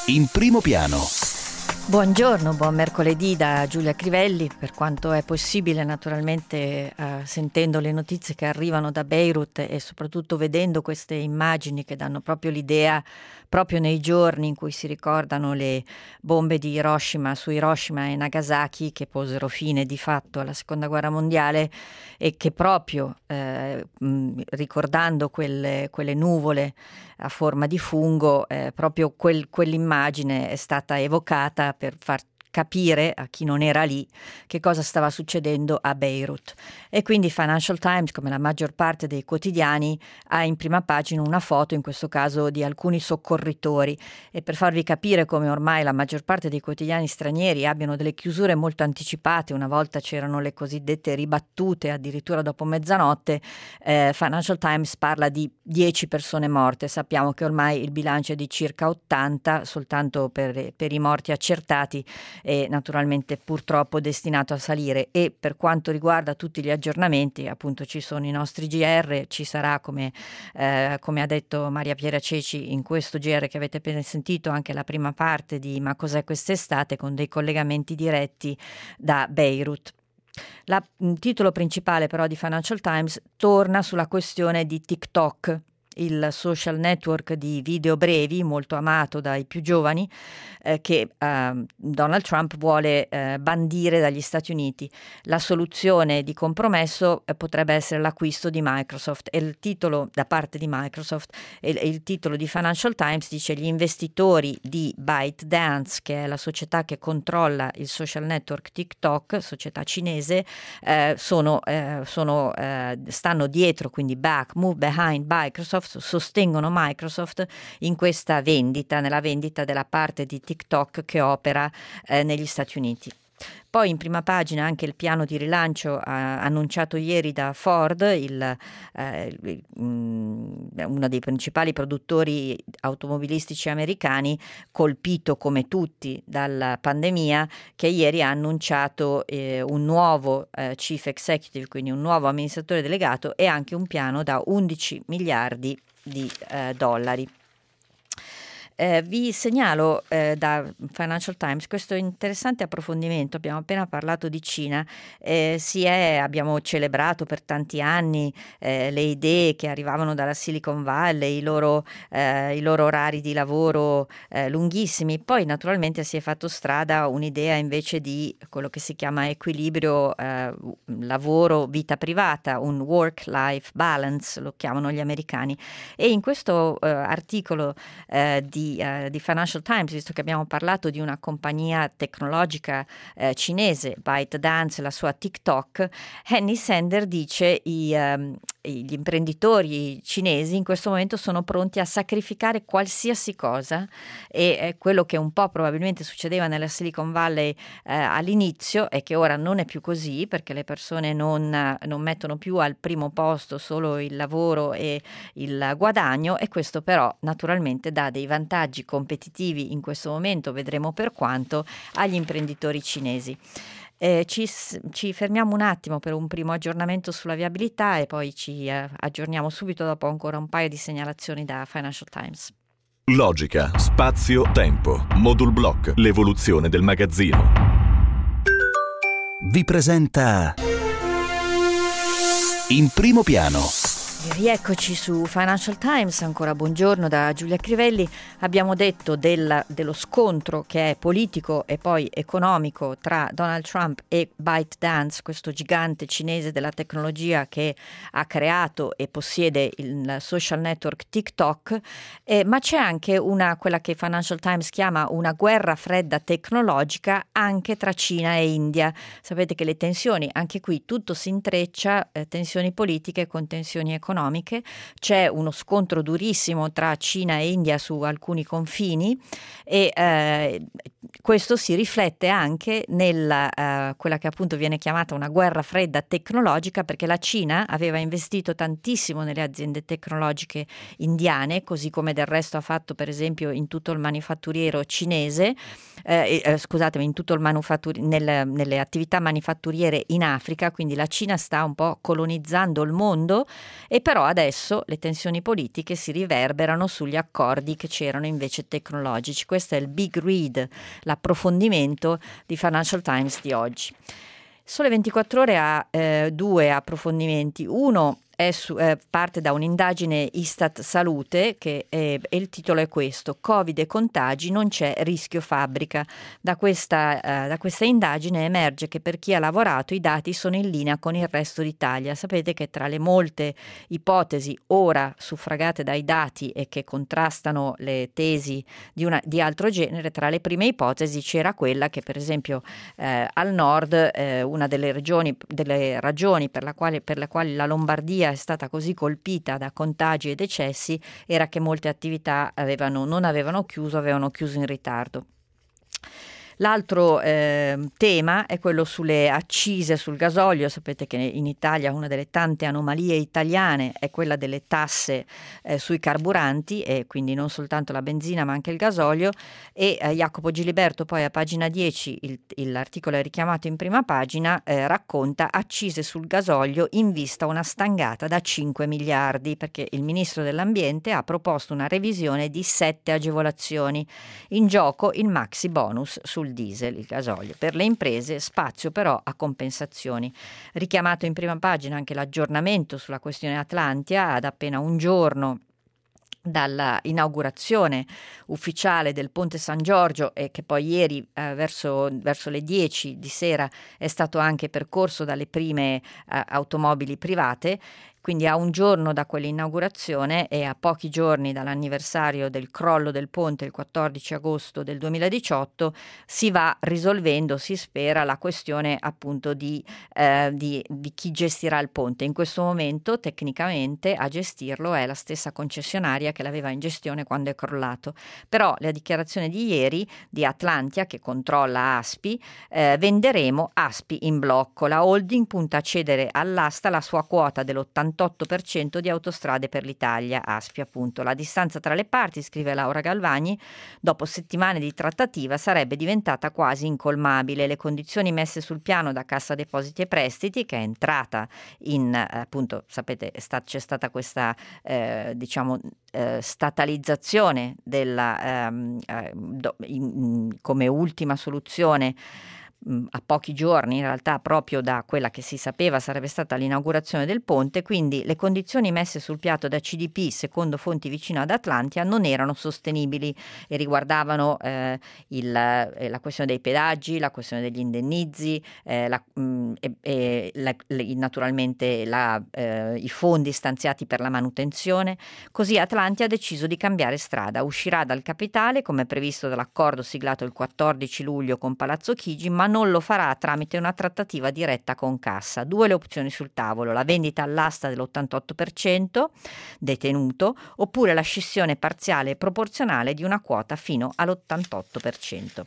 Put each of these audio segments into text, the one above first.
In primo piano. Buongiorno, buon mercoledì da Giulia Crivelli. Per quanto è possibile, naturalmente, sentendo le notizie che arrivano da Beirut e soprattutto vedendo queste immagini che danno proprio l'idea, proprio nei giorni in cui si ricordano le bombe di Hiroshima su Hiroshima e Nagasaki, che posero fine di fatto alla Seconda Guerra Mondiale, e che proprio ricordando quelle nuvole a forma di fungo, proprio quell'immagine è stata evocata per far capire a chi non era lì che cosa stava succedendo a Beirut. E quindi Financial Times, come la maggior parte dei quotidiani, ha in prima pagina una foto, in questo caso di alcuni soccorritori, e per farvi capire come ormai la maggior parte dei quotidiani stranieri abbiano delle chiusure molto anticipate, una volta c'erano le cosiddette ribattute addirittura dopo mezzanotte, Financial Times parla di 10 persone morte. Sappiamo che ormai il bilancio è di circa 80 soltanto per i morti accertati, e naturalmente purtroppo destinato a salire. E per quanto riguarda tutti gli aggiornamenti, appunto ci sono i nostri GR, ci sarà come ha detto Maria Piera Ceci in questo GR che avete appena sentito anche la prima parte di Ma cos'è quest'estate, con dei collegamenti diretti da Beirut. Il titolo principale però di Financial Times torna sulla questione di TikTok, il social network di video brevi molto amato dai più giovani, che Donald Trump vuole bandire dagli Stati Uniti. La soluzione di compromesso potrebbe essere l'acquisto di Microsoft, e il titolo da parte di Microsoft, e il titolo di Financial Times dice: gli investitori di ByteDance, che è la società che controlla il social network TikTok, società cinese, stanno dietro, quindi move behind Microsoft, sostengono Microsoft in questa vendita, nella vendita della parte di TikTok che opera negli Stati Uniti. Poi in prima pagina anche il piano di rilancio annunciato ieri da Ford, uno dei principali produttori automobilistici americani, colpito come tutti dalla pandemia, che ieri ha annunciato un nuovo chief executive, quindi un nuovo amministratore delegato, e anche un piano da 11 miliardi di dollari. Vi segnalo da Financial Times questo interessante approfondimento. Abbiamo appena parlato di Cina, abbiamo celebrato per tanti anni le idee che arrivavano dalla Silicon Valley, i loro orari di lavoro lunghissimi. Poi naturalmente si è fatto strada un'idea invece di quello che si chiama equilibrio lavoro-vita privata, un work-life balance, lo chiamano gli americani. E in questo articolo di Financial Times, visto che abbiamo parlato di una compagnia tecnologica cinese, ByteDance, la sua TikTok, Henny Sender dice gli imprenditori cinesi in questo momento sono pronti a sacrificare qualsiasi cosa, e quello che un po' probabilmente succedeva nella Silicon Valley all'inizio, e che ora non è più così, perché le persone non mettono più al primo posto solo il lavoro e il guadagno, e questo però naturalmente dà dei vantaggi competitivi in questo momento, vedremo per quanto, agli imprenditori cinesi. Ci fermiamo un attimo per un primo aggiornamento sulla viabilità e poi ci aggiorniamo subito dopo ancora un paio di segnalazioni da Financial Times. Logica, spazio, tempo. Modul Block, l'evoluzione del magazzino. Vi presenta In primo piano. Rieccoci su Financial Times, ancora buongiorno da Giulia Crivelli. Abbiamo detto dello scontro che è politico e poi economico tra Donald Trump e ByteDance, questo gigante cinese della tecnologia che ha creato e possiede il social network TikTok, ma c'è anche quella che Financial Times chiama una guerra fredda tecnologica anche tra Cina e India. Sapete che le tensioni, anche qui tutto si intreccia, tensioni politiche con tensioni economiche. C'è uno scontro durissimo tra Cina e India su alcuni confini, e questo si riflette anche nella quella che appunto viene chiamata una guerra fredda tecnologica, perché la Cina aveva investito tantissimo nelle aziende tecnologiche indiane, così come del resto ha fatto per esempio in tutto il manifatturiero cinese, in tutto il nelle attività manifatturiere in Africa. Quindi la Cina sta un po' colonizzando il mondo, e e però adesso le tensioni politiche si riverberano sugli accordi che c'erano invece tecnologici. Questo è il big read, l'approfondimento di Financial Times di oggi. Sole 24 Ore ha due approfondimenti. Uno parte da un'indagine Istat Salute e il titolo è questo: Covid e contagi, non c'è rischio fabbrica. Da questa indagine emerge che per chi ha lavorato i dati sono in linea con il resto d'Italia. Sapete che tra le molte ipotesi ora suffragate dai dati e che contrastano le tesi di altro genere, tra le prime ipotesi c'era quella che per esempio al nord una delle ragioni per le quali la Lombardia è stata così colpita da contagi e decessi era che molte attività non avevano chiuso in ritardo. L'altro tema è quello sulle accise sul gasolio. Sapete che in Italia una delle tante anomalie italiane è quella delle tasse sui carburanti, e quindi non soltanto la benzina ma anche il gasolio, e Jacopo Giliberto poi a pagina 10, l'articolo è richiamato in prima pagina, racconta accise sul gasolio in vista una stangata da 5 miliardi, perché il ministro dell'ambiente ha proposto una revisione di 7 agevolazioni, in gioco il maxi bonus sul diesel, il gasolio. Per le imprese spazio però a compensazioni. Richiamato in prima pagina anche l'aggiornamento sulla questione Atlantia, ad appena un giorno dalla inaugurazione ufficiale del Ponte San Giorgio, e che poi ieri verso le 10 di sera è stato anche percorso dalle prime automobili private. Quindi a un giorno da quell'inaugurazione e a pochi giorni dall'anniversario del crollo del ponte, il 14 agosto del 2018, si va risolvendo, si spera, la questione appunto di chi gestirà il ponte. In questo momento tecnicamente a gestirlo è la stessa concessionaria che l'aveva in gestione quando è crollato. Però la dichiarazione di ieri di Atlantia, che controlla ASPI, venderemo ASPI in blocco. La holding punta a cedere all'asta la sua quota dell'88% di Autostrade per l'Italia, ASPI appunto. La distanza tra le parti, scrive Laura Galvani, dopo settimane di trattativa sarebbe diventata quasi incolmabile. Le condizioni messe sul piano da Cassa Depositi e Prestiti, che è entrata in, appunto, sapete, c'è stata questa statalizzazione della come ultima soluzione a pochi giorni in realtà proprio da quella che si sapeva sarebbe stata l'inaugurazione del ponte. Quindi le condizioni messe sul piatto da CDP, secondo fonti vicine ad Atlantia, non erano sostenibili e riguardavano la questione dei pedaggi, la questione degli indennizi, naturalmente i fondi stanziati per la manutenzione. Così Atlantia ha deciso di cambiare strada, uscirà dal capitale come previsto dall'accordo siglato il 14 luglio con Palazzo Chigi, ma non lo farà tramite una trattativa diretta con Cassa. Due le opzioni sul tavolo: la vendita all'asta dell'88% detenuto, oppure la scissione parziale e proporzionale di una quota fino all'88%.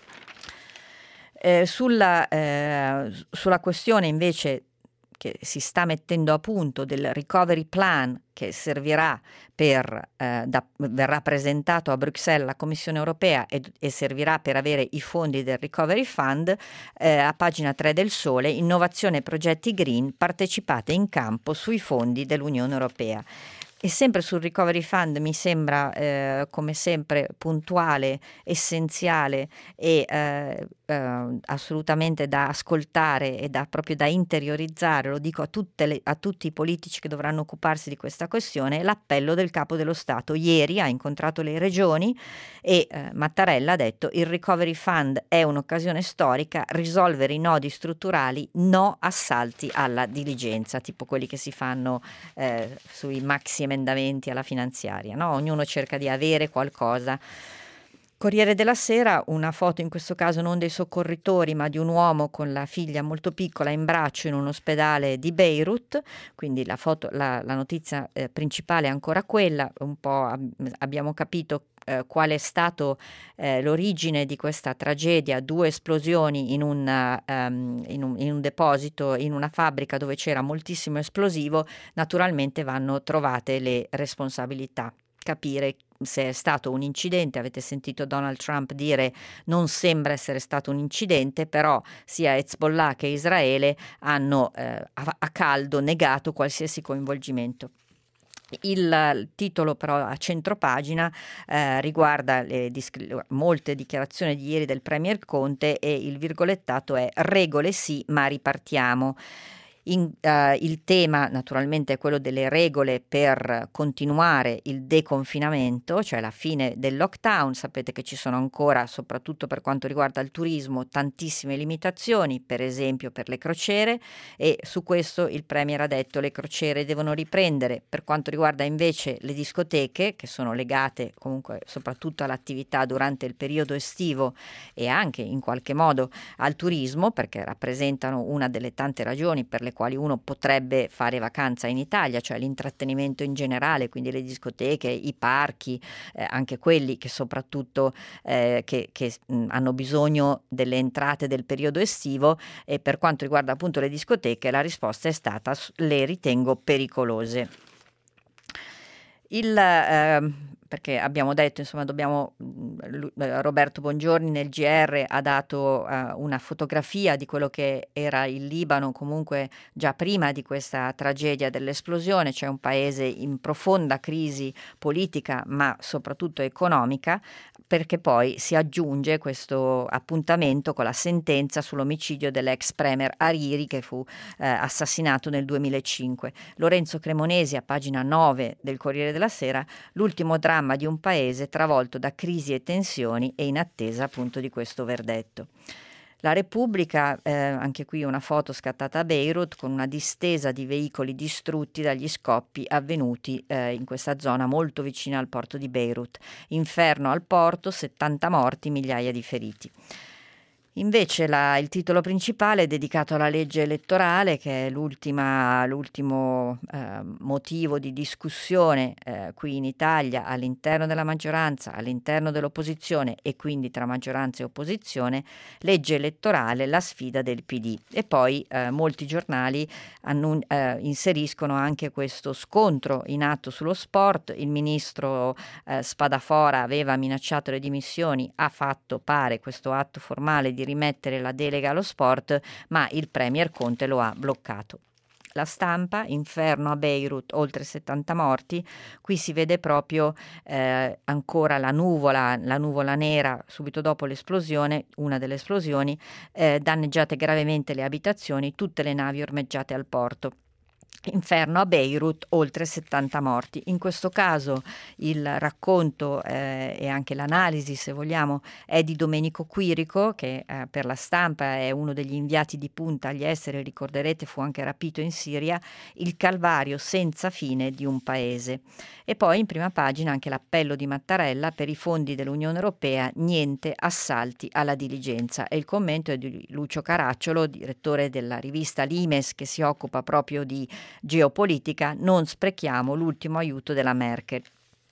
Sulla questione invece che si sta mettendo a punto del recovery plan, che servirà verrà presentato a Bruxelles alla Commissione europea e servirà per avere i fondi del Recovery Fund, a pagina 3 del Sole: innovazione e progetti green, partecipate in campo sui fondi dell'Unione Europea. E sempre sul Recovery Fund mi sembra come sempre puntuale, essenziale e assolutamente da ascoltare e proprio da interiorizzare, lo dico a tutti i politici che dovranno occuparsi di questa questione, l'appello del Capo dello Stato. Ieri ha incontrato le regioni e Mattarella ha detto: il Recovery Fund è un'occasione storica, risolvere i nodi strutturali, no assalti alla diligenza, tipo quelli che si fanno sui maxi emendamenti alla finanziaria, no? Ognuno cerca di avere qualcosa. Corriere della Sera, una foto in questo caso non dei soccorritori ma di un uomo con la figlia molto piccola in braccio in un ospedale di Beirut. Quindi la notizia principale è ancora quella. Un po' abbiamo capito qual è stato l'origine di questa tragedia: 2 esplosioni in un deposito, in una fabbrica dove c'era moltissimo esplosivo. Naturalmente vanno trovate le responsabilità, capire se è stato un incidente. Avete sentito Donald Trump dire non sembra essere stato un incidente, però sia Hezbollah che Israele hanno a caldo negato qualsiasi coinvolgimento. Il titolo però a centropagina riguarda molte dichiarazioni di ieri del Premier Conte, e il virgolettato è regole sì ma ripartiamo. Il tema naturalmente è quello delle regole per continuare il deconfinamento, cioè la fine del lockdown. Sapete che ci sono ancora, soprattutto per quanto riguarda il turismo, tantissime limitazioni, per esempio per le crociere, e su questo il Premier ha detto le crociere devono riprendere. Per quanto riguarda invece le discoteche, che sono legate comunque soprattutto all'attività durante il periodo estivo e anche in qualche modo al turismo, perché rappresentano una delle tante ragioni per le quali uno potrebbe fare vacanza in Italia, cioè l'intrattenimento in generale, quindi le discoteche, i parchi, anche quelli che soprattutto che hanno bisogno delle entrate del periodo estivo. E per quanto riguarda appunto le discoteche, la risposta è stata le ritengo pericolose. Perché abbiamo detto, insomma, Roberto Bongiorni nel GR ha dato una fotografia di quello che era il Libano comunque già prima di questa tragedia dell'esplosione, cioè un paese in profonda crisi politica ma soprattutto economica, perché poi si aggiunge questo appuntamento con la sentenza sull'omicidio dell'ex premier Hariri, che fu assassinato nel 2005. Lorenzo Cremonesi, a pagina 9 del Corriere della Sera, l'ultimo dramma di un paese travolto da crisi e tensioni e in attesa appunto di questo verdetto. La Repubblica, anche qui una foto scattata a Beirut con una distesa di veicoli distrutti dagli scoppi avvenuti in questa zona molto vicina al porto di Beirut. Inferno al porto, 70 morti, migliaia di feriti. Invece il titolo principale è dedicato alla legge elettorale, che è l'ultimo motivo di discussione qui in Italia, all'interno della maggioranza, all'interno dell'opposizione e quindi tra maggioranza e opposizione. Legge elettorale, la sfida del PD. E poi molti giornali inseriscono anche questo scontro in atto sullo sport. Il ministro Spadafora aveva minacciato le dimissioni, ha fatto pare questo atto formale di rimettere la delega allo sport, ma il Premier Conte lo ha bloccato. La Stampa, inferno a Beirut, oltre 70 morti. Qui si vede proprio ancora la nuvola nera subito dopo l'esplosione, una delle esplosioni, danneggiate gravemente le abitazioni, tutte le navi ormeggiate al porto. Inferno a Beirut, oltre 70 morti. In questo caso il racconto e anche l'analisi, se vogliamo, è di Domenico Quirico, che per la Stampa è uno degli inviati di punta agli esteri. Ricorderete, fu anche rapito in Siria. Il calvario senza fine di un paese. E poi in prima pagina anche l'appello di Mattarella: per i fondi dell'Unione Europea niente assalti alla diligenza. E il commento è di Lucio Caracciolo, direttore della rivista Limes, che si occupa proprio di geopolitica. Non sprechiamo l'ultimo aiuto della Merkel.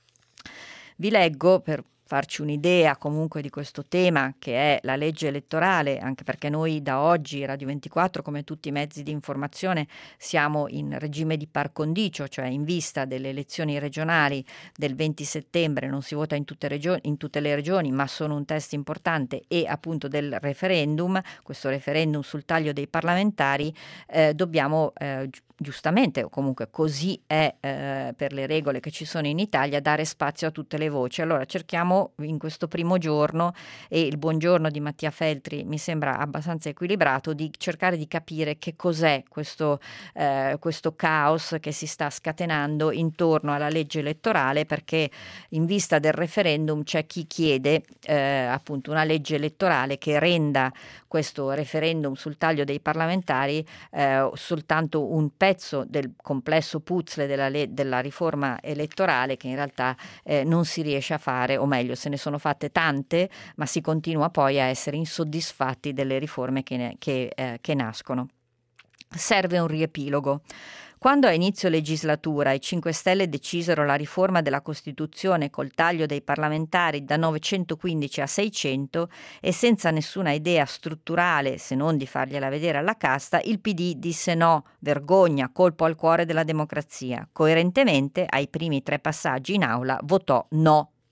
Vi leggo, per farci un'idea comunque di questo tema che è la legge elettorale, anche perché noi da oggi, Radio 24, come tutti i mezzi di informazione, siamo in regime di par condicio, cioè in vista delle elezioni regionali del 20 settembre. Non si vota in tutte le regioni, ma sono un test importante, e appunto del referendum, questo referendum sul taglio dei parlamentari. Dobbiamo giustamente, o comunque così è per le regole che ci sono in Italia, dare spazio a tutte le voci. Allora cerchiamo in questo primo giorno, e il buongiorno di Mattia Feltri mi sembra abbastanza equilibrato, di cercare di capire che cos'è questo caos che si sta scatenando intorno alla legge elettorale, perché in vista del referendum c'è chi chiede appunto una legge elettorale che renda questo referendum sul taglio dei parlamentari soltanto un pezzo del complesso puzzle della riforma elettorale, che in realtà non si riesce a fare, o meglio, se ne sono fatte tante, ma si continua poi a essere insoddisfatti delle riforme che nascono. Serve un riepilogo. Quando a inizio legislatura i 5 Stelle decisero la riforma della Costituzione col taglio dei parlamentari da 915 a 600 e senza nessuna idea strutturale se non di fargliela vedere alla casta, il PD disse no, vergogna, colpo al cuore della democrazia. Coerentemente, ai primi 3 passaggi in aula, votò no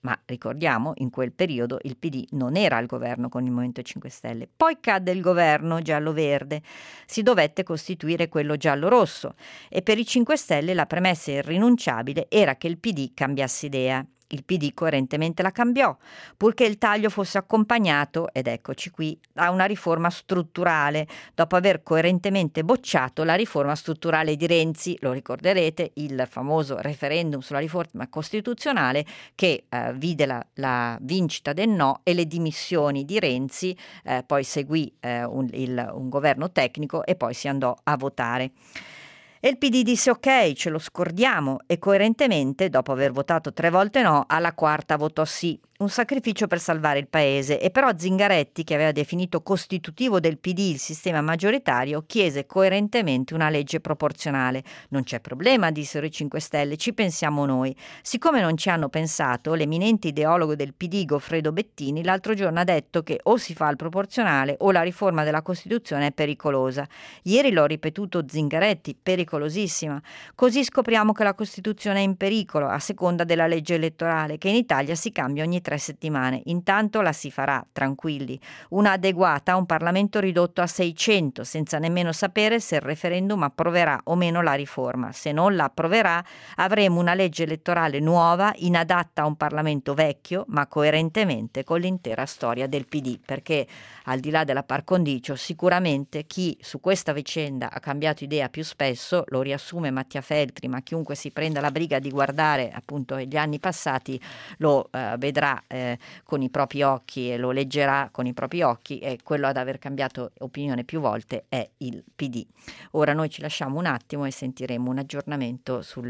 ma ricordiamo in quel periodo il PD non era al governo con il Movimento 5 Stelle. Poi cadde il governo giallo-verde, si dovette costituire quello giallo-rosso e per i 5 Stelle la premessa irrinunciabile era che il PD cambiasse idea. Il PD coerentemente la cambiò, purché il taglio fosse accompagnato, ed eccoci qui, da una riforma strutturale, dopo aver coerentemente bocciato la riforma strutturale di Renzi, lo ricorderete, il famoso referendum sulla riforma costituzionale che vide la vincita del no e le dimissioni di Renzi, poi seguì un governo tecnico e poi si andò a votare. E il PD disse ok, ce lo scordiamo e coerentemente, dopo aver votato 3 volte no, alla quarta votò sì. Un sacrificio per salvare il paese e però Zingaretti, che aveva definito costitutivo del PD il sistema maggioritario, chiese coerentemente una legge proporzionale. Non c'è problema, dissero i 5 Stelle, ci pensiamo noi. Siccome non ci hanno pensato, l'eminente ideologo del PD Goffredo Bettini l'altro giorno ha detto che o si fa il proporzionale o la riforma della Costituzione è pericolosa. Ieri l'ho ripetuto Zingaretti, pericolosissima. Così scopriamo che la Costituzione è in pericolo a seconda della legge elettorale, che in Italia si cambia ogni 3 settimane. Intanto la si farà, tranquilli. Una adeguata a un Parlamento ridotto a 600, senza nemmeno sapere se il referendum approverà o meno la riforma. Se non la approverà, avremo una legge elettorale nuova, inadatta a un Parlamento vecchio, ma coerentemente con l'intera storia del PD, perché al di là della par condicio, sicuramente chi su questa vicenda ha cambiato idea più spesso, lo riassume Mattia Feltri, ma chiunque si prenda la briga di guardare appunto gli anni passati lo vedrà con i propri occhi e lo leggerà con i propri occhi, e quello ad aver cambiato opinione più volte è il PD. Ora noi ci lasciamo un attimo e sentiremo un aggiornamento sul...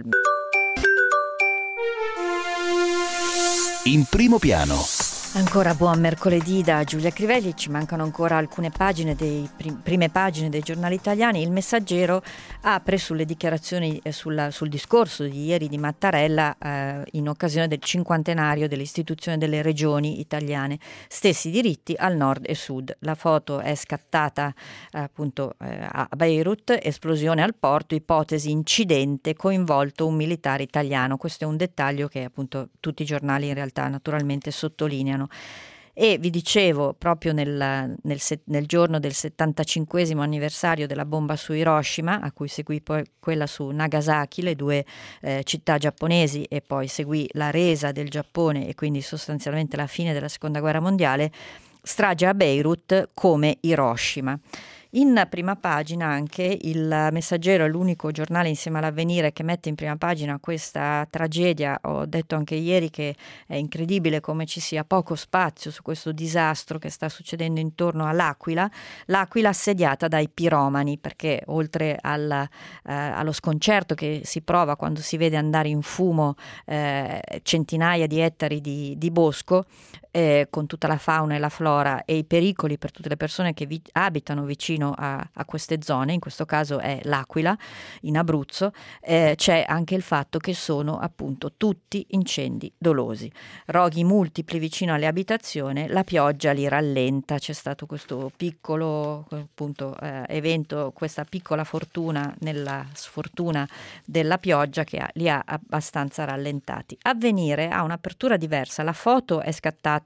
In primo piano. Ancora buon mercoledì da Giulia Crivelli, ci mancano ancora alcune pagine prime pagine dei giornali italiani. Il Messaggero apre sulle dichiarazioni sul discorso di ieri di Mattarella in occasione del 50° dell'istituzione delle regioni italiane, stessi diritti al nord e sud. La foto è scattata appunto a Beirut, esplosione al porto, ipotesi incidente, coinvolto un militare italiano. Questo è un dettaglio che appunto tutti i giornali in realtà naturalmente sottolineano. E vi dicevo, proprio nel giorno del 75° anniversario della bomba su Hiroshima, a cui seguì poi quella su Nagasaki, le due città giapponesi, e poi seguì la resa del Giappone e quindi sostanzialmente la fine della Seconda Guerra Mondiale, strage a Beirut come Hiroshima. In prima pagina anche il Messaggero è l'unico giornale insieme all'Avvenire che mette in prima pagina questa tragedia. Ho detto anche ieri che è incredibile come ci sia poco spazio su questo disastro che sta succedendo intorno all'Aquila. L'Aquila assediata dai piromani, perché oltre allo sconcerto che si prova quando si vede andare in fumo centinaia di ettari di bosco, con tutta la fauna e la flora e i pericoli per tutte le persone che abitano vicino a queste zone, in questo caso è l'Aquila in Abruzzo, c'è anche il fatto che sono appunto tutti incendi dolosi, roghi multipli vicino alle abitazioni, la pioggia li rallenta. C'è stato questo piccolo appunto evento, questa piccola fortuna nella sfortuna della pioggia che li ha abbastanza rallentati. Avvenire ha un'apertura diversa, la foto è scattata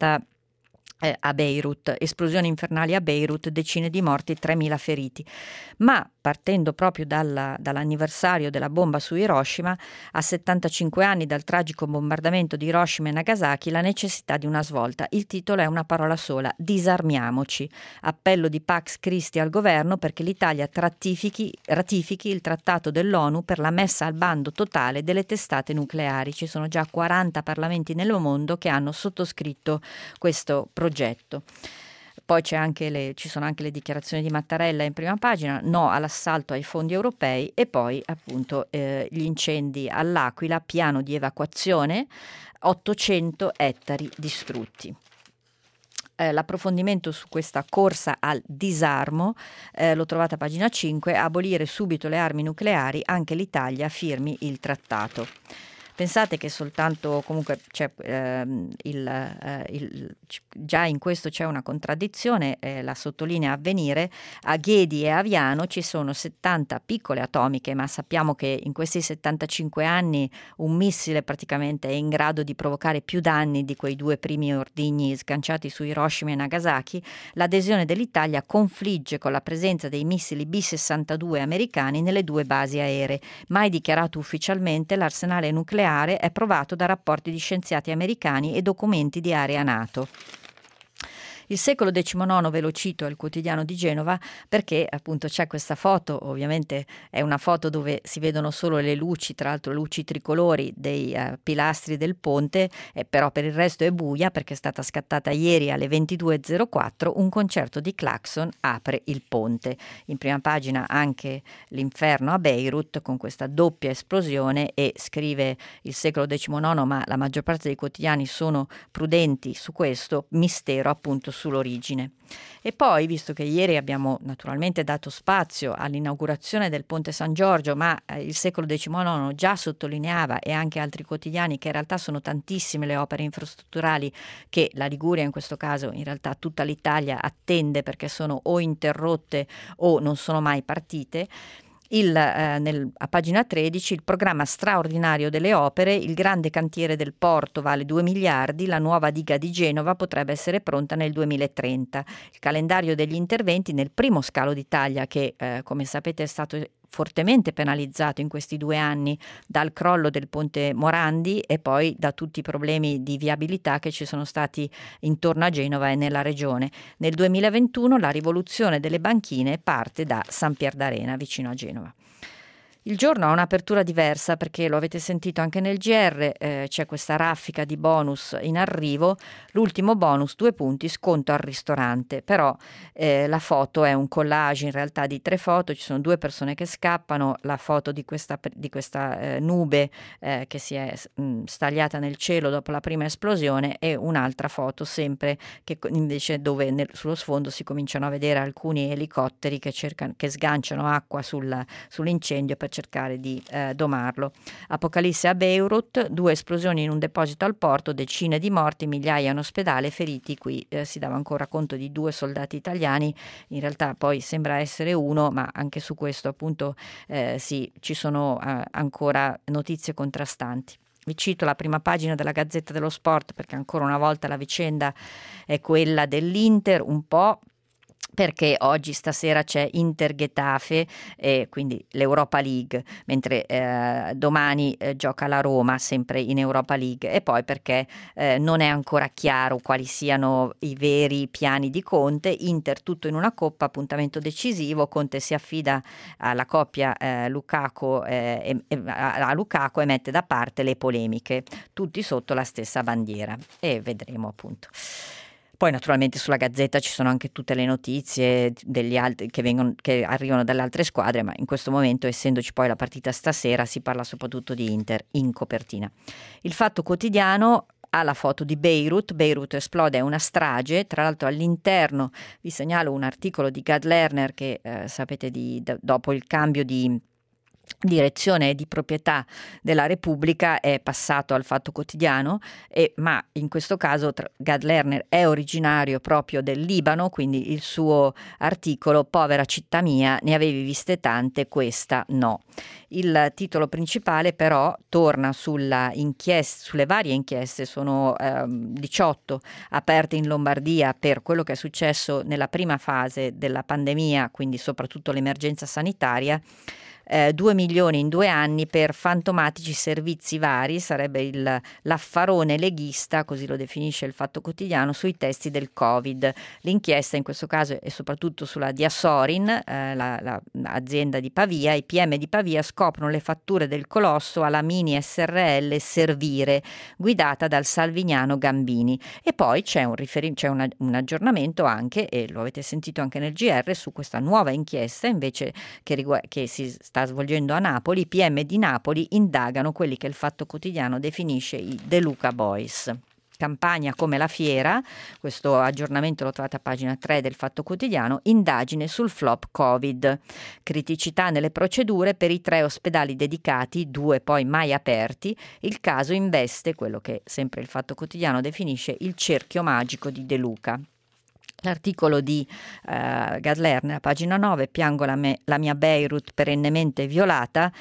a Beirut, esplosioni infernali a Beirut, decine di morti, 3.000 feriti. Ma partendo proprio dall'anniversario della bomba su Hiroshima, a 75 anni dal tragico bombardamento di Hiroshima e Nagasaki, la necessità di una svolta. Il titolo è una parola sola: disarmiamoci. Appello di Pax Christi al governo perché l'Italia ratifichi il trattato dell'ONU per la messa al bando totale delle testate nucleari. Ci sono già 40 parlamenti nel mondo che hanno sottoscritto questo progetto. Poi ci sono anche le dichiarazioni di Mattarella in prima pagina, no all'assalto ai fondi europei, e poi appunto gli incendi all'Aquila, piano di evacuazione, 800 ettari distrutti. L'approfondimento su questa corsa al disarmo lo trovate a pagina 5, abolire subito le armi nucleari, anche l'Italia firmi il trattato. Pensate che soltanto comunque c'è già in questo c'è una contraddizione, la sottolinea Avvenire. A Ghedi e Aviano ci sono 70 piccole atomiche, ma sappiamo che in questi 75 anni un missile praticamente è in grado di provocare più danni di quei due primi ordigni sganciati su Hiroshima e Nagasaki. L'adesione dell'Italia confligge con la presenza dei missili B-62 americani nelle due basi aeree. Mai dichiarato ufficialmente, l'arsenale nucleare è provato da rapporti di scienziati americani e documenti di area NATO. Il Secolo XIX ve lo cito, è il quotidiano di Genova, perché appunto c'è questa foto, ovviamente è una foto dove si vedono solo le luci, tra l'altro luci tricolori dei pilastri del ponte, però per il resto è buia perché è stata scattata ieri alle 22.04, un concerto di Claxon apre il ponte. In prima pagina anche l'inferno a Beirut con questa doppia esplosione, e scrive il Secolo XIX, ma la maggior parte dei quotidiani sono prudenti su questo mistero appunto sull'origine. E poi, visto che ieri abbiamo naturalmente dato spazio all'inaugurazione del Ponte San Giorgio, ma il Secolo XIX già sottolineava, e anche altri quotidiani, che in realtà sono tantissime le opere infrastrutturali che la Liguria, in questo caso in realtà tutta l'Italia, attende perché sono o interrotte o non sono mai partite. A pagina 13 il programma straordinario delle opere, il grande cantiere del porto vale 2 miliardi, la nuova diga di Genova potrebbe essere pronta nel 2030. Il calendario degli interventi nel primo scalo d'Italia che come sapete è stato fortemente penalizzato in questi 2 anni dal crollo del ponte Morandi e poi da tutti i problemi di viabilità che ci sono stati intorno a Genova e nella regione. Nel 2021 la rivoluzione delle banchine parte da San Pier d'Arena, vicino a Genova. Il giorno ha un'apertura diversa perché lo avete sentito anche nel GR, c'è questa raffica di bonus in arrivo, l'ultimo bonus 2 punti sconto al ristorante, però la foto è un collage in realtà di 3 foto, ci sono 2 persone che scappano, la foto di questa nube che si è stagliata nel cielo dopo la prima esplosione, e un'altra foto sempre che invece dove sullo sfondo si cominciano a vedere alcuni elicotteri che sganciano acqua sull'incendio per cercare di domarlo. Apocalisse a Beirut, 2 esplosioni in un deposito al porto, decine di morti, migliaia in ospedale, feriti. Qui si dava ancora conto di 2 soldati italiani, in realtà poi sembra essere 1, ma anche su questo appunto ci sono ancora notizie contrastanti. Vi cito la prima pagina della Gazzetta dello Sport perché ancora una volta la vicenda è quella dell'Inter, un po' perché oggi stasera c'è Inter-Getafe, quindi l'Europa League, mentre domani gioca la Roma sempre in Europa League, e poi perché non è ancora chiaro quali siano i veri piani di Conte. Inter tutto in una coppa, appuntamento decisivo, Conte si affida alla coppia Lukaku a Lukaku e mette da parte le polemiche, tutti sotto la stessa bandiera, e vedremo appunto. Poi naturalmente sulla Gazzetta ci sono anche tutte le notizie degli altri che arrivano dalle altre squadre, ma in questo momento, essendoci poi la partita stasera, si parla soprattutto di Inter in copertina. Il Fatto Quotidiano ha la foto di Beirut esplode, è una strage, tra l'altro all'interno vi segnalo un articolo di Gad Lerner che sapete dopo il cambio di direzione e di proprietà della Repubblica è passato al Fatto Quotidiano, ma in questo caso Gad Lerner è originario proprio del Libano, quindi il suo articolo "Povera città mia, ne avevi viste tante, questa no". Il titolo principale però torna sulle varie inchieste, sono 18 aperte in Lombardia per quello che è successo nella prima fase della pandemia, quindi soprattutto l'emergenza sanitaria. 2 milioni in 2 anni per fantomatici servizi vari, sarebbe l'affarone leghista, così lo definisce il Fatto Quotidiano, sui testi del Covid. L'inchiesta in questo caso è soprattutto sulla Diasorin, l'azienda di Pavia. I PM di Pavia scoprono le fatture del colosso alla mini SRL Servire, guidata dal salviniano Gambini. E poi c'è un aggiornamento anche, e lo avete sentito anche nel GR, su questa nuova inchiesta invece che si sta svolgendo a Napoli. I PM di Napoli indagano quelli che il Fatto Quotidiano definisce i De Luca Boys. campagna come la fiera, questo aggiornamento lo trovate a pagina 3 del Fatto Quotidiano, indagine sul flop Covid, criticità nelle procedure per i 3 ospedali dedicati, 2 poi mai aperti, il caso investe quello che sempre il Fatto Quotidiano definisce il cerchio magico di De Luca. L'articolo di Gad Lerner, a pagina 9, piango la mia Beirut perennemente violata,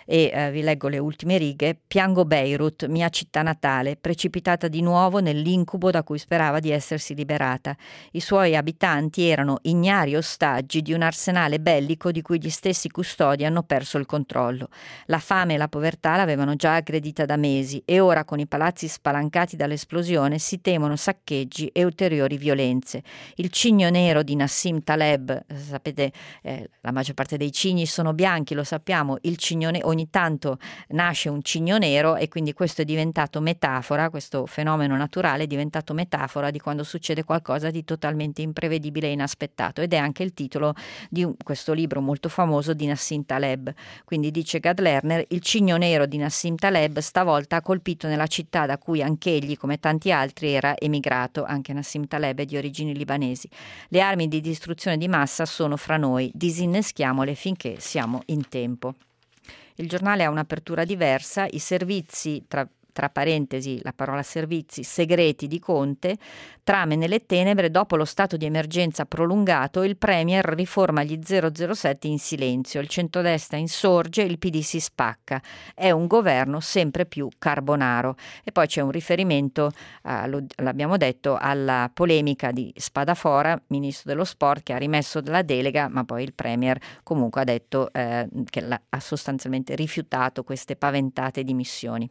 e vi leggo le ultime righe. Piango Beirut, mia città natale, precipitata di nuovo nell'incubo da cui sperava di essersi liberata. I suoi abitanti erano ignari ostaggi di un arsenale bellico di cui gli stessi custodi hanno perso il controllo. La fame e la povertà l'avevano già aggredita da mesi e ora, con i palazzi spalancati dall'esplosione, si temono saccheggi e ulteriori violenze. Il cigno nero di Nassim Taleb, sapete, la maggior parte dei cigni sono bianchi, lo sappiamo, il cigno ogni tanto nasce un cigno nero, e quindi questo è diventato metafora, questo fenomeno naturale è diventato metafora di quando succede qualcosa di totalmente imprevedibile e inaspettato, ed è anche il titolo di questo libro molto famoso di Nassim Taleb. Quindi dice Gad Lerner, il cigno nero di Nassim Taleb stavolta ha colpito nella città da cui anch'egli, come tanti altri, era emigrato. Anche Nassim Taleb è di origini libanesi. Le armi di distruzione di massa sono fra noi, disinneschiamole finché siamo in tempo. Il giornale ha un'apertura diversa, i servizi, tra parentesi la parola servizi, segreti di Conte, trame nelle tenebre, dopo lo stato di emergenza prolungato il Premier riforma gli 007 in silenzio, il centrodestra insorge, il PD si spacca, è un governo sempre più carbonaro. E poi c'è un riferimento, l'abbiamo detto, alla polemica di Spadafora, ministro dello sport, che ha rimesso della delega, ma poi il Premier comunque ha detto che ha sostanzialmente rifiutato queste paventate dimissioni.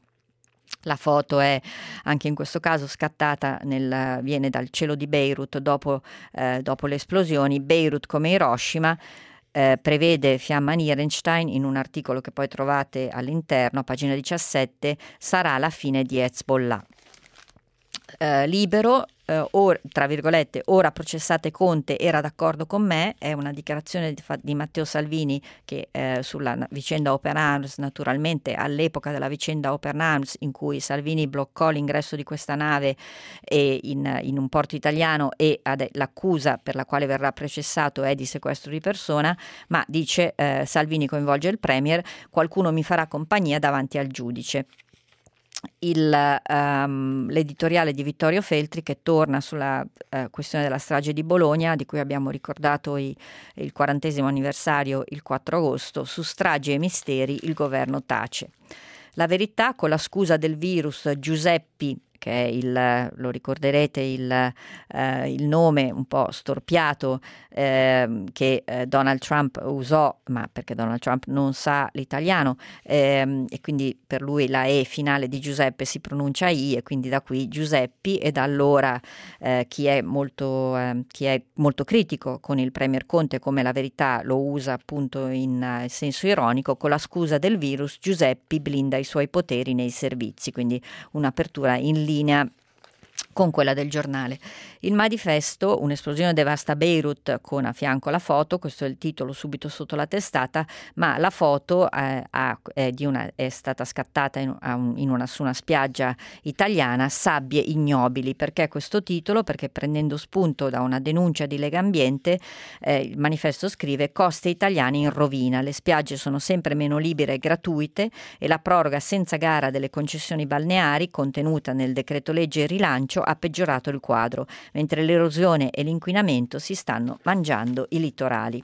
La foto è anche in questo caso scattata, viene dal cielo di Beirut dopo le esplosioni. Beirut come Hiroshima, prevede Fiamma Nierenstein in un articolo che poi trovate all'interno, a pagina 17, sarà la fine di Hezbollah. Libero, tra virgolette, ora processate Conte, era d'accordo con me, è una dichiarazione di Matteo Salvini che sulla vicenda Open Arms, naturalmente all'epoca della vicenda Open Arms, in cui Salvini bloccò l'ingresso di questa nave in un porto italiano, e l'accusa per la quale verrà processato è di sequestro di persona, ma dice Salvini coinvolge il Premier, qualcuno mi farà compagnia davanti al giudice. L'editoriale di Vittorio Feltri, che torna sulla questione della strage di Bologna, di cui abbiamo ricordato il 40° anniversario il 4 agosto, su stragi e misteri il governo tace. La Verità, con la scusa del virus, Giuseppi, che è lo ricorderete, il nome un po' storpiato che Donald Trump usò, ma perché Donald Trump non sa l'italiano, e quindi per lui la E finale di Giuseppe si pronuncia I, e quindi da qui Giuseppi. E da allora chi è molto critico con il Premier Conte, come La Verità lo usa appunto in senso ironico, con la scusa del virus Giuseppi blinda i suoi poteri nei servizi, quindi un'apertura in linea con quella del giornale. Il manifesto, un'esplosione devasta Beirut, con a fianco la foto, questo è il titolo subito sotto la testata, ma la foto è stata scattata su una spiaggia italiana, sabbie ignobili. Perché questo titolo? Perché, prendendo spunto da una denuncia di Legambiente, il manifesto scrive: coste italiane in rovina, le spiagge sono sempre meno libere e gratuite, e la proroga senza gara delle concessioni balneari contenuta nel decreto legge rilancio ha peggiorato il quadro, mentre l'erosione e l'inquinamento si stanno mangiando i litorali.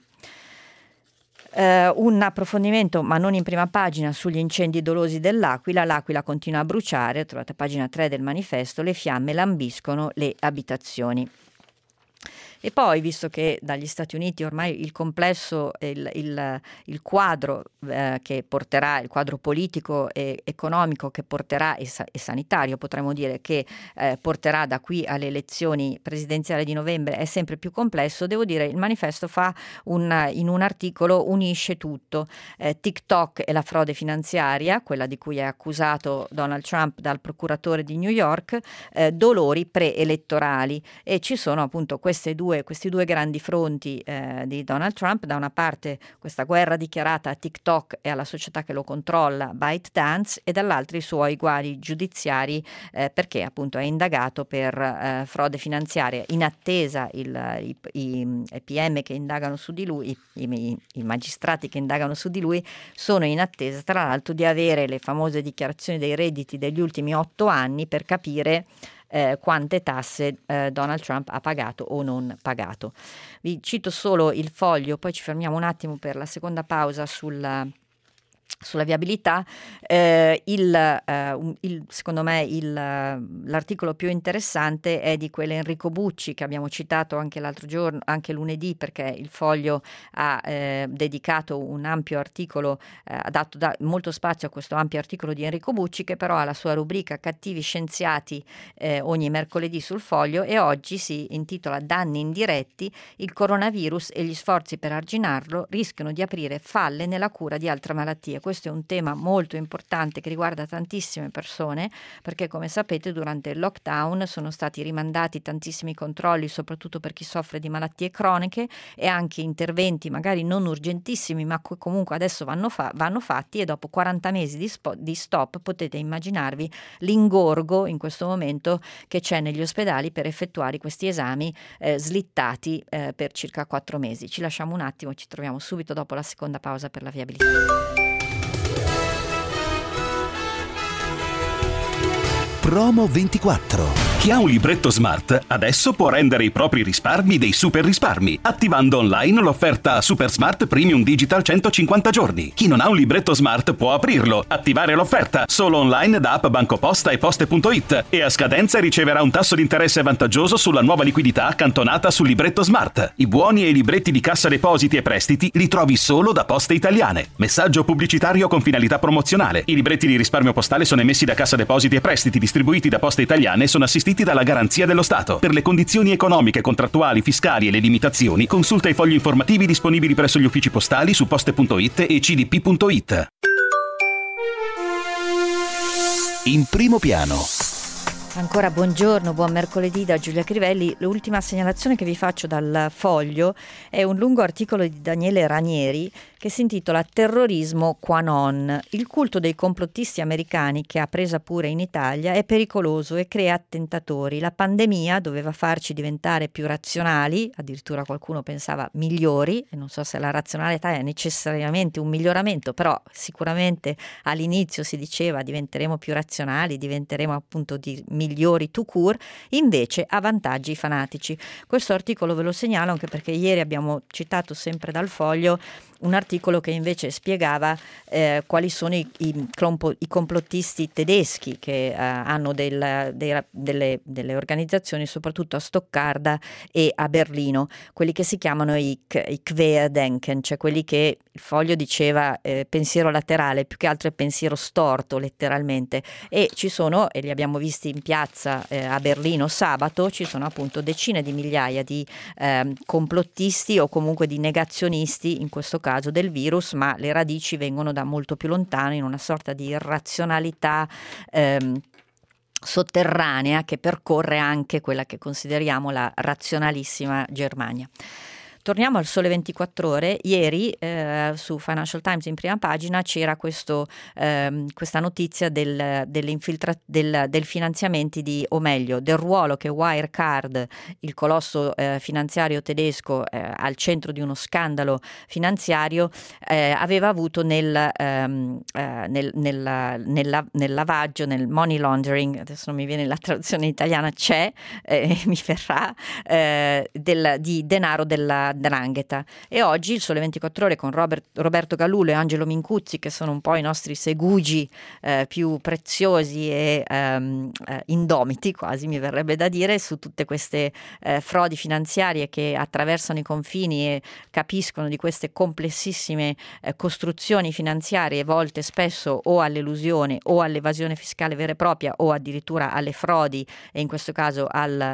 Un approfondimento, ma non in prima pagina, sugli incendi dolosi dell'Aquila. L'Aquila continua a bruciare, trovate a pagina 3 del manifesto, le fiamme lambiscono le abitazioni. E poi, visto che dagli Stati Uniti ormai il complesso, il quadro che porterà, il quadro politico e economico che porterà, e sanitario potremmo dire, che porterà da qui alle elezioni presidenziali di novembre è sempre più complesso, devo dire il manifesto in un articolo unisce tutto. TikTok e la frode finanziaria, quella di cui è accusato Donald Trump dal procuratore di New York, dolori preelettorali, e ci sono appunto queste due questi due grandi fronti di Donald Trump: da una parte questa guerra dichiarata a TikTok e alla società che lo controlla, ByteDance, e dall'altra i suoi guai giudiziari perché appunto è indagato per frode finanziaria. In attesa i PM che indagano su di lui, i magistrati che indagano su di lui, sono in attesa tra l'altro di avere le famose dichiarazioni dei redditi degli ultimi 8 anni per capire quante tasse Donald Trump ha pagato o non pagato. Vi cito solo il Foglio, poi ci fermiamo un attimo per la seconda pausa sulla viabilità. Secondo me l'articolo più interessante è di quell'Enrico Bucci che abbiamo citato anche l'altro giorno, anche lunedì, perché il Foglio ha dedicato un ampio articolo, ha dato molto spazio a questo ampio articolo di Enrico Bucci, che però ha la sua rubrica Cattivi scienziati ogni mercoledì sul Foglio, e oggi si intitola Danni indiretti: il coronavirus e gli sforzi per arginarlo rischiano di aprire falle nella cura di altre malattie. Questo è un tema molto importante che riguarda tantissime persone, perché come sapete durante il lockdown sono stati rimandati tantissimi controlli, soprattutto per chi soffre di malattie croniche, e anche interventi magari non urgentissimi ma comunque adesso vanno fatti, e dopo 40 mesi di stop potete immaginarvi l'ingorgo in questo momento che c'è negli ospedali per effettuare questi esami slittati per circa 4 mesi. Ci lasciamo un attimo, ci troviamo subito dopo la seconda pausa per la viabilità. Promo 24. Chi ha un libretto Smart adesso può rendere i propri risparmi dei super risparmi, attivando online l'offerta Super Smart Premium Digital 150 giorni. Chi non ha un libretto Smart può aprirlo, attivare l'offerta solo online da app BancoPosta e Poste.it, e a scadenza riceverà un tasso di interesse vantaggioso sulla nuova liquidità accantonata sul libretto Smart. I buoni e i libretti di Cassa Depositi e Prestiti li trovi solo da Poste Italiane. Messaggio pubblicitario con finalità promozionale. I libretti di risparmio postale sono emessi da Cassa Depositi e Prestiti, distribuiti da Poste Italiane e sono assistiti dalla garanzia dello Stato. Per le condizioni economiche, contrattuali, fiscali e le limitazioni, consulta i fogli informativi disponibili presso gli uffici postali su poste.it e cdp.it. In primo piano. Ancora buongiorno, buon mercoledì da Giulia Crivelli. L'ultima segnalazione che vi faccio dal Foglio è un lungo articolo di Daniele Ranieri che si intitola Terrorismo QAnon. Il culto dei complottisti americani, che ha presa pure in Italia, è pericoloso e crea attentatori. La pandemia doveva farci diventare più razionali, addirittura qualcuno pensava migliori, e non so se la razionalità è necessariamente un miglioramento, però sicuramente all'inizio si diceva diventeremo più razionali, diventeremo appunto migliori tout court. Invece ha vantaggi fanatici. Questo articolo ve lo segnalo anche perché ieri abbiamo citato sempre dal Foglio un articolo che invece spiegava quali sono i complottisti tedeschi che hanno delle organizzazioni soprattutto a Stoccarda e a Berlino, quelli che si chiamano i Querdenken, cioè quelli che il Foglio diceva pensiero laterale, più che altro è pensiero storto letteralmente, e ci sono, e li abbiamo visti in piazza a Berlino sabato, ci sono appunto decine di migliaia di complottisti o comunque di negazionisti in questo caso del virus, ma le radici vengono da molto più lontano, in una sorta di irrazionalità sotterranea che percorre anche quella che consideriamo la razionalissima Germania. Torniamo al Sole 24 Ore. Ieri su Financial Times in prima pagina c'era questa notizia del finanziamenti o meglio del ruolo che Wirecard, il colosso finanziario tedesco al centro di uno scandalo finanziario, aveva avuto nel lavaggio, nel money laundering, adesso non mi viene la traduzione italiana, mi verrà, di denaro della 'ndrangheta. E oggi il Sole 24 Ore con Roberto Gallulo e Angelo Mincuzzi, che sono un po' i nostri segugi più preziosi e indomiti, quasi mi verrebbe da dire, su tutte queste frodi finanziarie che attraversano i confini e capiscono di queste complessissime costruzioni finanziarie volte spesso o all'elusione o all'evasione fiscale vera e propria o addirittura alle frodi, e in questo caso al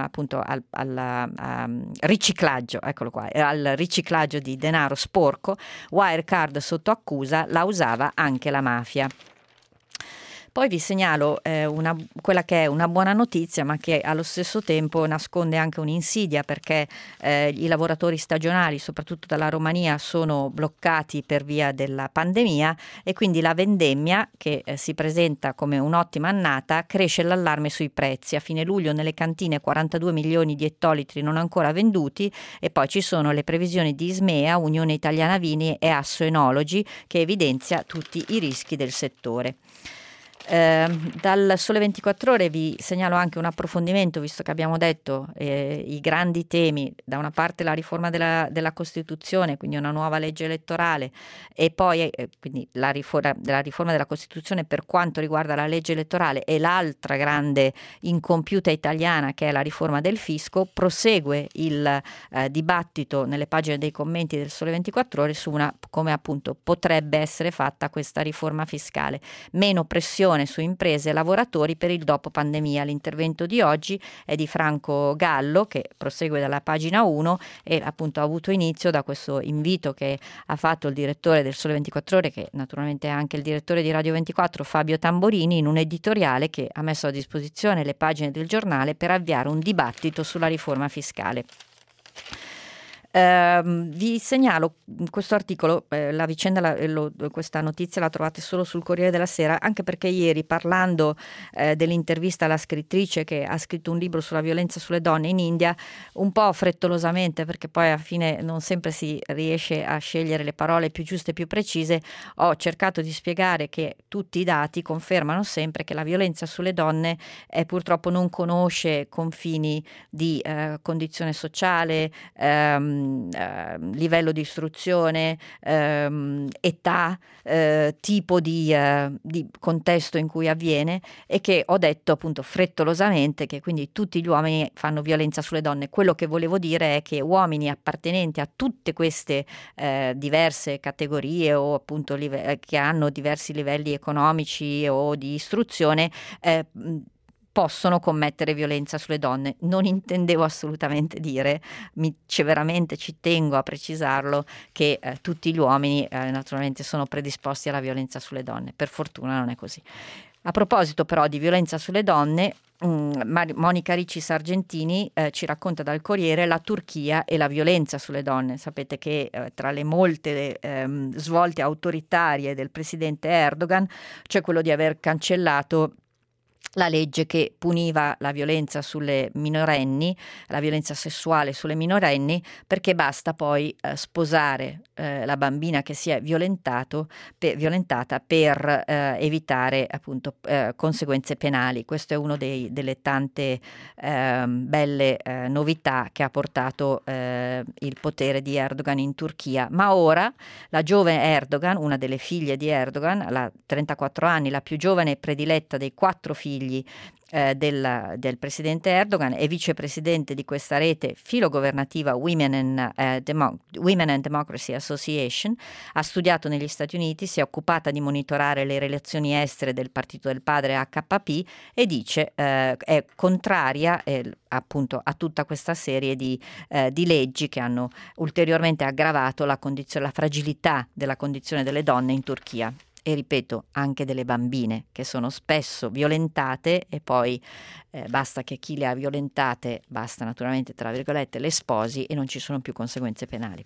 riciclaggio, eccolo qua, al riciclaggio di denaro sporco. Wirecard sotto accusa, la usava anche la mafia. Poi vi segnalo quella che è una buona notizia, ma che allo stesso tempo nasconde anche un'insidia, perché i lavoratori stagionali, soprattutto dalla Romania, sono bloccati per via della pandemia, e quindi la vendemmia, che si presenta come un'ottima annata, cresce l'allarme sui prezzi. A fine luglio nelle cantine 42 milioni di ettolitri non ancora venduti, e poi ci sono le previsioni di Ismea, Unione Italiana Vini e Asso Enologi, che evidenzia tutti i rischi del settore. Dal Sole 24 Ore vi segnalo anche un approfondimento, visto che abbiamo detto i grandi temi: da una parte la riforma della Costituzione, quindi una nuova legge elettorale, e poi quindi la riforma della Costituzione per quanto riguarda la legge elettorale, e l'altra grande incompiuta italiana che è la riforma del fisco. Prosegue il dibattito nelle pagine dei commenti del Sole 24 Ore su come appunto potrebbe essere fatta questa riforma fiscale. Meno pressione su imprese e lavoratori per il dopo pandemia. L'intervento di oggi è di Franco Gallo, che prosegue dalla pagina 1 e appunto ha avuto inizio da questo invito che ha fatto il direttore del Sole 24 Ore, che naturalmente è anche il direttore di Radio 24, Fabio Tamborini, in un editoriale che ha messo a disposizione le pagine del giornale per avviare un dibattito sulla riforma fiscale. Vi segnalo questo articolo, la vicenda, questa notizia la trovate solo sul Corriere della Sera, anche perché ieri, parlando dell'intervista alla scrittrice che ha scritto un libro sulla violenza sulle donne in India, un po' frettolosamente, perché poi alla fine non sempre si riesce a scegliere le parole più giuste e più precise, ho cercato di spiegare che tutti i dati confermano sempre che la violenza sulle donne purtroppo non conosce confini di condizione sociale, livello di istruzione, età, tipo di contesto in cui avviene, e che ho detto appunto frettolosamente che quindi tutti gli uomini fanno violenza sulle donne. Quello che volevo dire è che uomini appartenenti a tutte queste diverse categorie, o appunto che hanno diversi livelli economici o di istruzione, possono commettere violenza sulle donne. Non intendevo assolutamente dire, veramente ci tengo a precisarlo, che tutti gli uomini naturalmente sono predisposti alla violenza sulle donne. Per fortuna non è così. A proposito però di violenza sulle donne, Monica Ricci Sargentini ci racconta dal Corriere la Turchia e la violenza sulle donne. Sapete che tra le molte svolte autoritarie del presidente Erdogan c'è quello di aver cancellato la legge che puniva la violenza sulle minorenni, la violenza sessuale sulle minorenni, perché basta poi sposare la bambina che si è violentata per evitare appunto conseguenze penali. Questo è uno delle tante belle novità che ha portato il potere di Erdogan in Turchia. Ma ora la giovane Erdogan, una delle figlie di Erdogan, ha 34 anni, la più giovane e prediletta dei 4 figli del presidente Erdogan, è vicepresidente di questa rete filogovernativa Women and Democracy Association. Ha studiato negli Stati Uniti, si è occupata di monitorare le relazioni estere del partito del padre HKP, e dice è contraria appunto a tutta questa serie di leggi che hanno ulteriormente aggravato la fragilità della condizione delle donne in Turchia. E ripeto, anche delle bambine che sono spesso violentate, e poi basta che chi le ha violentate, basta naturalmente tra virgolette, le sposi, e non ci sono più conseguenze penali.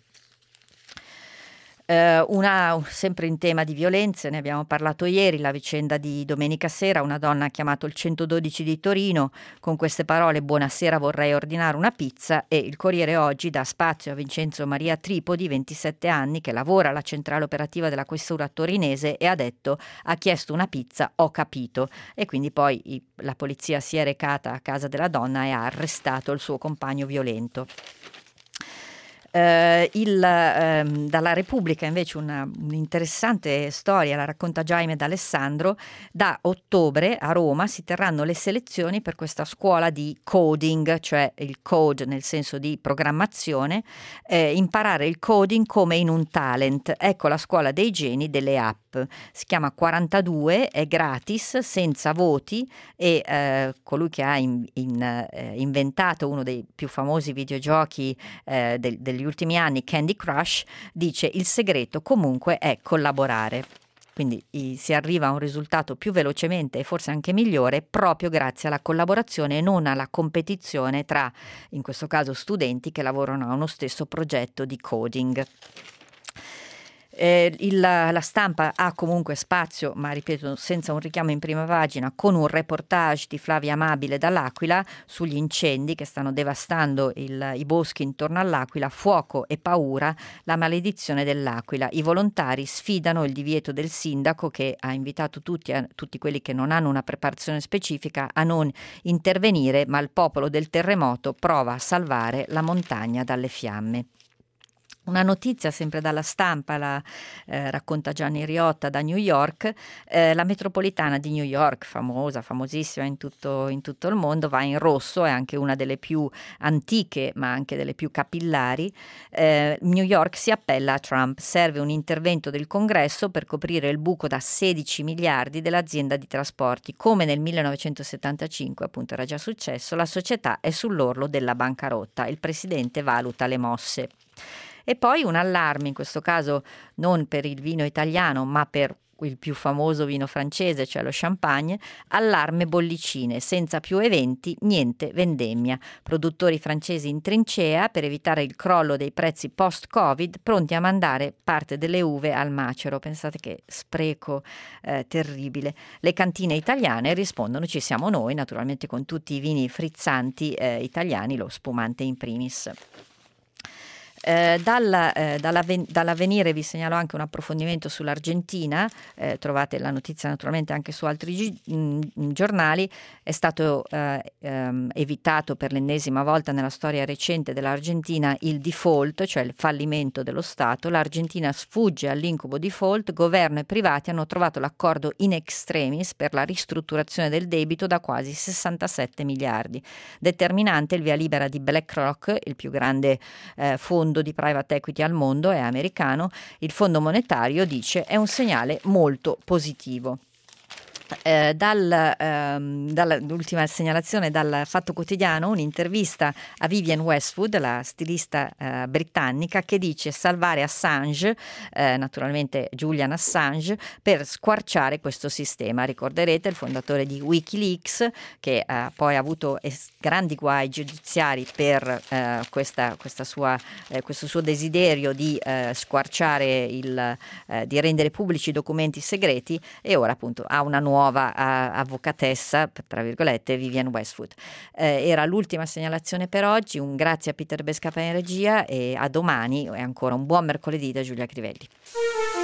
Sempre in tema di violenze, ne abbiamo parlato ieri, la vicenda di domenica sera: una donna ha chiamato il 112 di Torino con queste parole: buonasera, vorrei ordinare una pizza. E il Corriere oggi dà spazio a Vincenzo Maria Tripodi, 27 anni, che lavora alla centrale operativa della questura torinese, e ha detto: ha chiesto una pizza, ho capito. E quindi poi la polizia si è recata a casa della donna e ha arrestato il suo compagno violento. Dalla Repubblica invece un'interessante storia la racconta Jaime D'Alessandro. Da ottobre a Roma si terranno le selezioni per questa scuola di coding, cioè il code nel senso di programmazione, imparare il coding come in un talent. Ecco la scuola dei geni delle app. Si chiama 42, è gratis, senza voti, e colui che ha inventato uno dei più famosi videogiochi degli ultimi anni, Candy Crush, dice: il segreto comunque è collaborare. quindi si arriva a un risultato più velocemente e forse anche migliore proprio grazie alla collaborazione e non alla competizione tra, in questo caso, studenti che lavorano a uno stesso progetto di coding. La stampa ha comunque spazio, ma ripeto senza un richiamo in prima pagina, con un reportage di Flavia Amabile dall'Aquila sugli incendi che stanno devastando i boschi intorno all'Aquila, fuoco e paura, la maledizione dell'Aquila. I volontari sfidano il divieto del sindaco che ha invitato tutti quelli che non hanno una preparazione specifica a non intervenire, ma il popolo del terremoto prova a salvare la montagna dalle fiamme. Una notizia sempre dalla stampa, la racconta Gianni Riotta da New York, la metropolitana di New York, famosissima in tutto il mondo, va in rosso, è anche una delle più antiche ma anche delle più capillari. New York si appella a Trump, serve un intervento del Congresso per coprire il buco da 16 miliardi dell'azienda di trasporti. Come nel 1975 appunto era già successo, la società è sull'orlo della bancarotta, il presidente valuta le mosse. E poi un allarme, in questo caso non per il vino italiano, ma per il più famoso vino francese, cioè lo champagne, allarme bollicine, senza più eventi, niente vendemmia. Produttori francesi in trincea per evitare il crollo dei prezzi post-Covid, pronti a mandare parte delle uve al macero. Pensate che spreco terribile. Le cantine italiane rispondono: ci siamo noi, naturalmente con tutti i vini frizzanti italiani, lo spumante in primis. Dall'Avvenire vi segnalo anche un approfondimento sull'Argentina, trovate la notizia naturalmente anche su altri giornali. È stato evitato per l'ennesima volta nella storia recente dell'Argentina il default, cioè il fallimento dello Stato. L'Argentina sfugge all'incubo default, governo e privati hanno trovato l'accordo in extremis per la ristrutturazione del debito da quasi 67 miliardi. Determinante il via libera di BlackRock, il più grande fondo di private equity al mondo, è americano. Il Fondo Monetario dice è un segnale molto positivo. Dall'ultima segnalazione dal Fatto Quotidiano, un'intervista a Vivienne Westwood, la stilista britannica, che dice salvare Assange, naturalmente Julian Assange, per squarciare questo sistema. Ricorderete il fondatore di Wikileaks, che poi ha avuto grandi guai giudiziari per questo suo desiderio di squarciare di rendere pubblici i documenti segreti, e ora appunto ha una nuova avvocatessa, tra virgolette, Vivienne Westwood. Era l'ultima segnalazione per oggi. Un grazie a Peter Bescapa in regia e a domani, e ancora un buon mercoledì da Giulia Crivelli.